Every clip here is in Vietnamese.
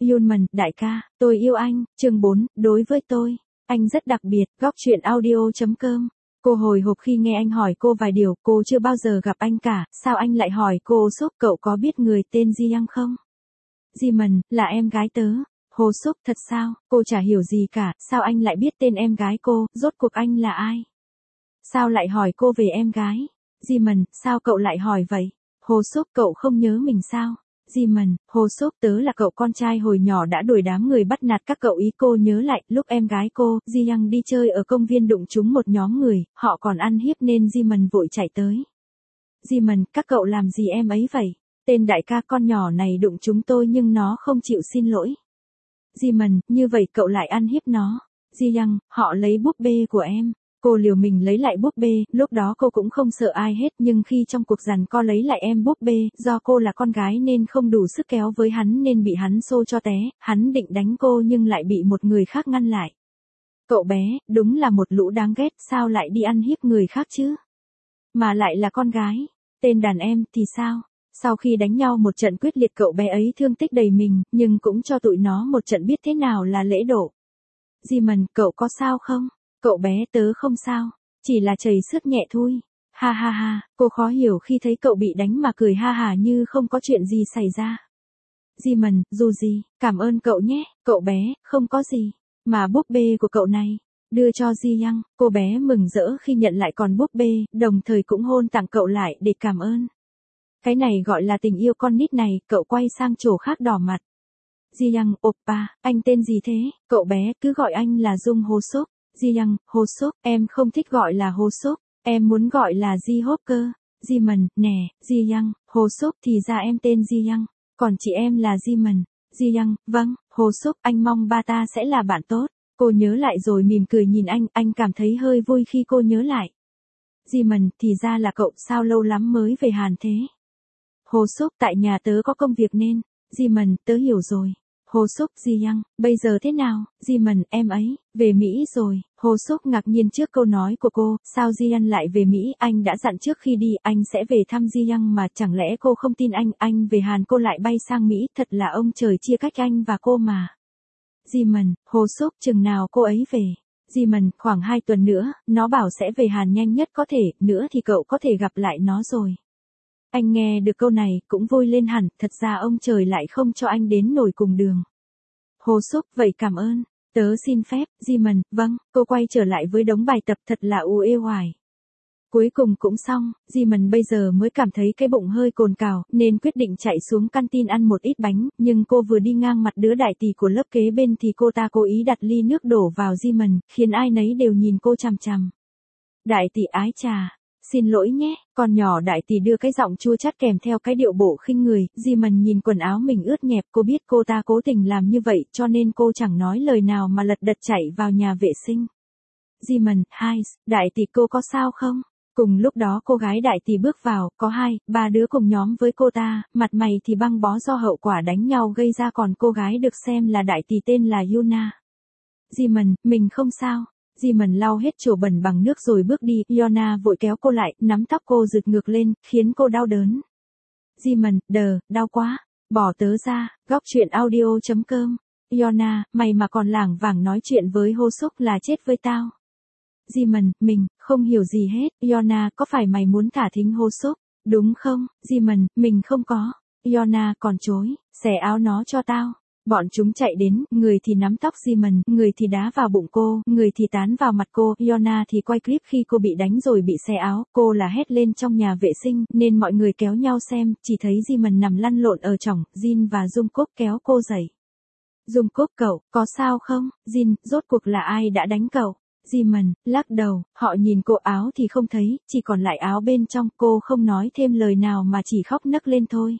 Yunman, đại ca, tôi yêu anh, chương 4, đối với tôi, anh rất đặc biệt, góc truyện audio.com. Cô hồi hộp khi nghe anh hỏi cô vài điều, cô chưa bao giờ gặp anh cả, sao anh lại hỏi cô Súc, cậu có biết người tên Jiang không? Jiman, là em gái tớ. Hồ Súc, thật sao, cô chả hiểu gì cả, sao anh lại biết tên em gái cô, rốt cuộc anh là ai? Sao lại hỏi cô về em gái? Jiman, sao cậu lại hỏi vậy? Hồ Súc, cậu không nhớ mình sao? Jiman, Hồ Súc, tớ là cậu con trai hồi nhỏ đã đuổi đám người bắt nạt các cậu ý. Cô nhớ lại, lúc em gái cô, Jiang đi chơi ở công viên đụng trúng một nhóm người, họ còn ăn hiếp nên Jiman vội chạy tới. Jiman, các cậu làm gì em ấy vậy? Tên đại ca, con nhỏ này đụng chúng tôi nhưng nó không chịu xin lỗi. Jiman, như vậy cậu lại ăn hiếp nó. Jiang, họ lấy búp bê của em. Cô liều mình lấy lại búp bê, lúc đó cô cũng không sợ ai hết, nhưng khi trong cuộc giằng co lấy lại em búp bê, do cô là con gái nên không đủ sức kéo với hắn nên bị hắn xô cho té, hắn định đánh cô nhưng lại bị một người khác ngăn lại. Cậu bé, đúng là một lũ đáng ghét, sao lại đi ăn hiếp người khác chứ? Mà lại là con gái, tên đàn em thì sao? Sau khi đánh nhau một trận quyết liệt, cậu bé ấy thương tích đầy mình, nhưng cũng cho tụi nó một trận biết thế nào là lễ độ. Jiman, cậu có sao không? Cậu bé, tớ không sao, chỉ là chảy xước nhẹ thôi. Ha ha ha, cô khó hiểu khi thấy cậu bị đánh mà cười ha hả như không có chuyện gì xảy ra. Jiman, dù gì, cảm ơn cậu nhé, cậu bé, không có gì. Mà búp bê của cậu này, đưa cho Jiang, cô bé mừng rỡ khi nhận lại con búp bê, đồng thời cũng hôn tặng cậu lại để cảm ơn. Cái này gọi là tình yêu con nít này, cậu quay sang chỗ khác đỏ mặt. Jiang, oppa, anh tên gì thế? Cậu bé, cứ gọi anh là Dung Hồ Súc. Jiang, Hồ Súc, em không thích gọi là Hồ Súc, em muốn gọi là Ji Hop cơ. Jiman, nè, Jiang, Hồ Súc, thì ra em tên Jiang, còn chị em là Jiman. Jiang, vâng, Hồ Súc, anh mong ba ta sẽ là bạn tốt. Cô nhớ lại rồi mỉm cười nhìn anh cảm thấy hơi vui khi cô nhớ lại. Jiman, thì ra là cậu, sao lâu lắm mới về Hàn thế? Hồ Súc, tại nhà tớ có công việc nên. Jiman, tớ hiểu rồi. Hồ Súc, Jiang, bây giờ thế nào? Jiman, em ấy, về Mỹ rồi. Hồ Súc ngạc nhiên trước câu nói của cô, sao Jiang lại về Mỹ? Anh đã dặn trước khi đi, anh sẽ về thăm Jiang mà, chẳng lẽ cô không tin anh về Hàn cô lại bay sang Mỹ, thật là ông trời chia cách anh và cô mà. Jiman, Hồ Súc, chừng nào cô ấy về? Jiman, khoảng 2 tuần nữa, nó bảo sẽ về Hàn nhanh nhất có thể, nữa thì cậu có thể gặp lại nó rồi. Anh nghe được câu này, cũng vui lên hẳn, thật ra ông trời lại không cho anh đến nổi cùng đường. Hồ Súc, vậy cảm ơn. Tớ xin phép. Jiman, vâng, cô quay trở lại với đống bài tập, thật là uể oải. Cuối cùng cũng xong, Jiman bây giờ mới cảm thấy cái bụng hơi cồn cào, nên quyết định chạy xuống canteen ăn một ít bánh, nhưng cô vừa đi ngang mặt đứa đại tỷ của lớp kế bên thì cô ta cố ý đặt ly nước đổ vào Jiman, khiến ai nấy đều nhìn cô chằm chằm. Đại tỷ ái trà. Xin lỗi nhé, con nhỏ đại tỷ đưa cái giọng chua chát kèm theo cái điệu bộ khinh người. Jiman nhìn quần áo mình ướt nhẹp, cô biết cô ta cố tình làm như vậy cho nên cô chẳng nói lời nào mà lật đật chạy vào nhà vệ sinh. Jiman, hi, đại tỷ cô có sao không? Cùng lúc đó cô gái đại tỷ bước vào, có 2-3 đứa cùng nhóm với cô ta, mặt mày thì băng bó do hậu quả đánh nhau gây ra, còn cô gái được xem là đại tỷ tên là Yuna. Jiman, mình không sao. Jiman lau hết chỗ bẩn bằng nước rồi bước đi, Yona vội kéo cô lại, nắm tóc cô giật ngược lên, khiến cô đau đớn. Jiman, đau quá, bỏ tớ ra, góc truyện audio.com. Yona, mày mà còn lảng vảng nói chuyện với Hồ Súc là chết với tao. Jiman, mình, không hiểu gì hết. Yona, có phải mày muốn thả thính Hồ Súc, đúng không? Jiman, mình không có. Yona, còn chối, xẻ áo nó cho tao. Bọn chúng chạy đến, người thì nắm tóc Jiman, người thì đá vào bụng cô, người thì tán vào mặt cô. Yona thì quay clip khi cô bị đánh rồi bị xé áo, cô là hét lên trong nhà vệ sinh, nên mọi người kéo nhau xem, chỉ thấy Jiman nằm lăn lộn ở chỏng. Jin và Jungkook kéo cô dậy. Jungkook, cậu, có sao không? Jin, rốt cuộc là ai đã đánh cậu? Jiman, lắc đầu, họ nhìn cô, áo thì không thấy, chỉ còn lại áo bên trong, cô không nói thêm lời nào mà chỉ khóc nấc lên thôi.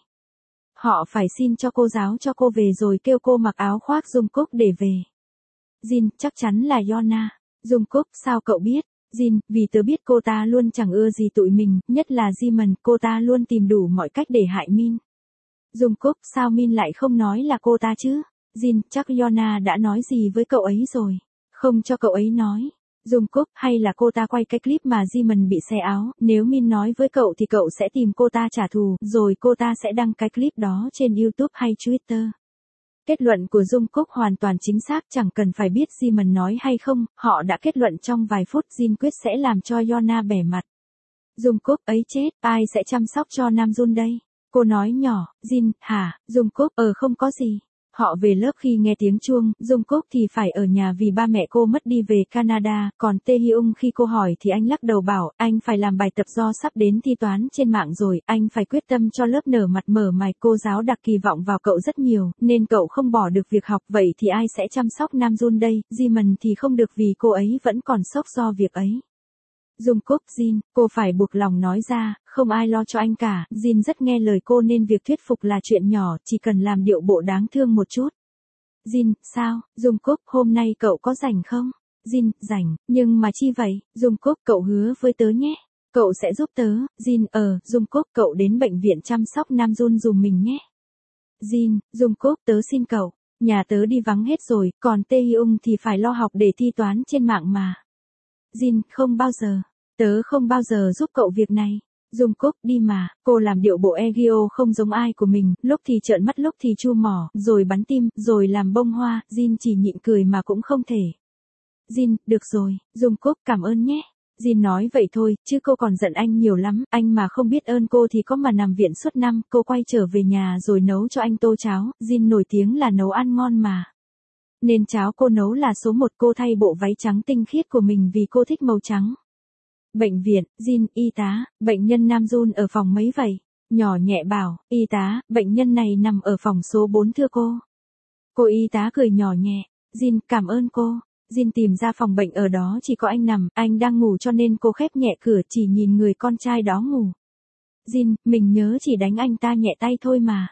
Họ phải xin cho cô giáo cho cô về rồi kêu cô mặc áo khoác Jungkook để về. Jin, chắc chắn là Yona. Jungkook, sao cậu biết? Jin, vì tớ biết cô ta luôn chẳng ưa gì tụi mình, nhất là Jiman, cô ta luôn tìm đủ mọi cách để hại Min. Jungkook, sao Min lại không nói là cô ta chứ? Jin, chắc Yona đã nói gì với cậu ấy rồi. Không cho cậu ấy nói. Jungkook, hay là cô ta quay cái clip mà Jiman bị xé áo, nếu Min nói với cậu thì cậu sẽ tìm cô ta trả thù, rồi cô ta sẽ đăng cái clip đó trên YouTube hay Twitter. Kết luận của Dung Cúc hoàn toàn chính xác, chẳng cần phải biết Simon nói hay không, họ đã kết luận trong vài phút Jin quyết sẽ làm cho Yona bẻ mặt. Dung Cúc ấy chết, ai sẽ chăm sóc cho Nam Jun đây? Cô nói nhỏ, Jin, hả, Dung Cúc, không có gì. Họ về lớp khi nghe tiếng chuông, Dung Cúc thì phải ở nhà vì ba mẹ cô mất đi về Canada, còn Tae Hyung khi cô hỏi thì anh lắc đầu bảo, anh phải làm bài tập do sắp đến thi toán trên mạng rồi, anh phải quyết tâm cho lớp nở mặt mở mày, cô giáo đặt kỳ vọng vào cậu rất nhiều, nên cậu không bỏ được việc học, vậy thì ai sẽ chăm sóc Nam Jun đây, Jimin thì không được vì cô ấy vẫn còn sốc do việc ấy. Dung Cúc, Jin, cô phải buộc lòng nói ra, không ai lo cho anh cả, Jin rất nghe lời cô nên việc thuyết phục là chuyện nhỏ, chỉ cần làm điệu bộ đáng thương một chút. Jin, sao, Dung Cúc, hôm nay cậu có rảnh không? Jin, rảnh, nhưng mà chi vậy? Dung Cúc, cậu hứa với tớ nhé. Cậu sẽ giúp tớ, Jin, Dung Cúc, cậu đến bệnh viện chăm sóc Nam Jun dùm mình nhé. Jin, Dung Cúc, tớ xin cậu, nhà tớ đi vắng hết rồi, còn Tae Hyung thì phải lo học để thi toán trên mạng mà. Jin, không bao giờ. Tớ không bao giờ giúp cậu việc này. Dung Cúc, đi mà, cô làm điệu bộ Egyo không giống ai của mình, lúc thì trợn mắt lúc thì chu mỏ, rồi bắn tim, rồi làm bông hoa, Jin chỉ nhịn cười mà cũng không thể. Jin, được rồi, Dung Cúc, cảm ơn nhé. Jin nói vậy thôi, chứ cô còn giận anh nhiều lắm, anh mà không biết ơn cô thì có mà nằm viện suốt năm, cô quay trở về nhà rồi nấu cho anh tô cháo, Jin nổi tiếng là nấu ăn ngon mà. Nên cháo cô nấu là số 1, cô thay bộ váy trắng tinh khiết của mình vì cô thích màu trắng. Bệnh viện, Jin, y tá, bệnh nhân Nam Jun ở phòng mấy vậy? Nhỏ nhẹ bảo, y tá, bệnh nhân này nằm ở phòng số 4 thưa cô. Cô y tá cười nhỏ nhẹ, Jin, cảm ơn cô. Jin tìm ra phòng bệnh ở đó chỉ có anh nằm, anh đang ngủ cho nên cô khép nhẹ cửa chỉ nhìn người con trai đó ngủ. Jin, mình nhớ chỉ đánh anh ta nhẹ tay thôi mà.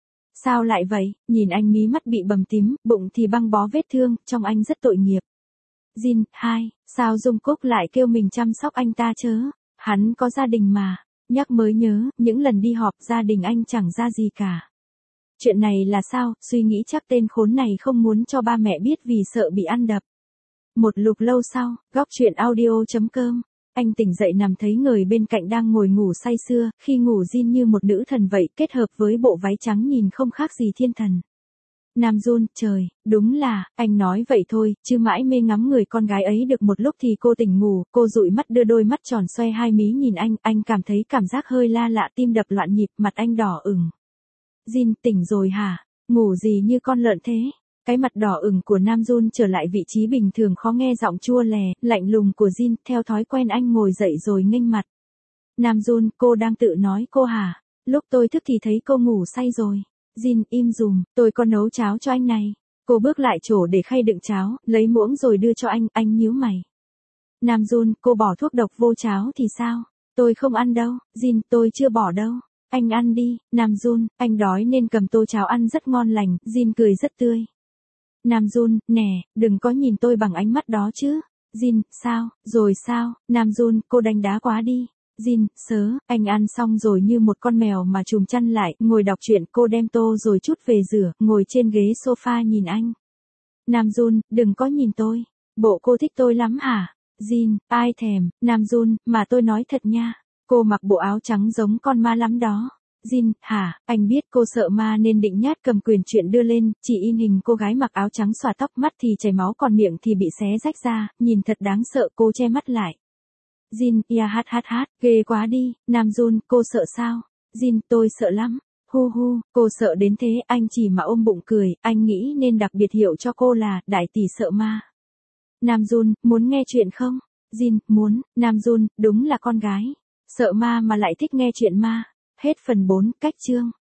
Sao lại vậy, nhìn anh mí mắt bị bầm tím, bụng thì băng bó vết thương, trông anh rất tội nghiệp. Jin, sao Dung Cúc lại kêu mình chăm sóc anh ta chớ? Hắn có gia đình mà. Nhắc mới nhớ, những lần đi họp gia đình anh chẳng ra gì cả. Chuyện này là sao, suy nghĩ chắc tên khốn này không muốn cho ba mẹ biết vì sợ bị ăn đập. Một lúc lâu sau, góc chuyện audio.com. Anh tỉnh dậy nằm thấy người bên cạnh đang ngồi ngủ say sưa, khi ngủ Jin như một nữ thần vậy, kết hợp với bộ váy trắng nhìn không khác gì thiên thần. Nam Jun, trời, đúng là, anh nói vậy thôi, chứ mãi mê ngắm người con gái ấy được một lúc thì cô tỉnh ngủ, cô dụi mắt đưa đôi mắt tròn xoe hai mí nhìn anh cảm thấy cảm giác hơi la lạ, tim đập loạn nhịp, mặt anh đỏ ửng. Jin, tỉnh rồi hả? Ngủ gì như con lợn thế? Cái mặt đỏ ửng của Nam Jun trở lại vị trí bình thường, khó nghe giọng chua lè, lạnh lùng của Jin, theo thói quen anh ngồi dậy rồi nghênh mặt. Nam Jun, cô đang tự nói cô hả? Lúc tôi thức thì thấy cô ngủ say rồi. Jin, im dùm, tôi có nấu cháo cho anh này. Cô bước lại chỗ để khay đựng cháo, lấy muỗng rồi đưa cho anh nhíu mày. Nam Jun, cô bỏ thuốc độc vô cháo thì sao? Tôi không ăn đâu, Jin, tôi chưa bỏ đâu. Anh ăn đi, Nam Jun, anh đói nên cầm tô cháo ăn rất ngon lành, Jin cười rất tươi. Nam Jun, nè, đừng có nhìn tôi bằng ánh mắt đó chứ. Jin, sao, rồi sao, Nam Jun, cô đánh đá quá đi. Jin, anh ăn xong rồi như một con mèo mà chùm chăn lại, ngồi đọc truyện, cô đem tô rồi chút về rửa, ngồi trên ghế sofa nhìn anh. Nam Jun, đừng có nhìn tôi. Bộ cô thích tôi lắm hả? Jin, ai thèm, Nam Jun, mà tôi nói thật nha. Cô mặc bộ áo trắng giống con ma lắm đó. Jin, hả, anh biết cô sợ ma nên định nhát cầm quyền truyện đưa lên, chỉ in hình cô gái mặc áo trắng xõa tóc, mắt thì chảy máu còn miệng thì bị xé rách ra, nhìn thật đáng sợ, cô che mắt lại. Jin, ghê quá đi, Nam Jun, cô sợ sao? Jin, tôi sợ lắm. Hu, cô sợ đến thế, anh chỉ mà ôm bụng cười, anh nghĩ nên đặc biệt hiệu cho cô là, đại tỷ sợ ma. Nam Jun, muốn nghe chuyện không? Jin, muốn, Nam Jun, đúng là con gái. Sợ ma mà lại thích nghe chuyện ma. Hết phần 4, cách chương.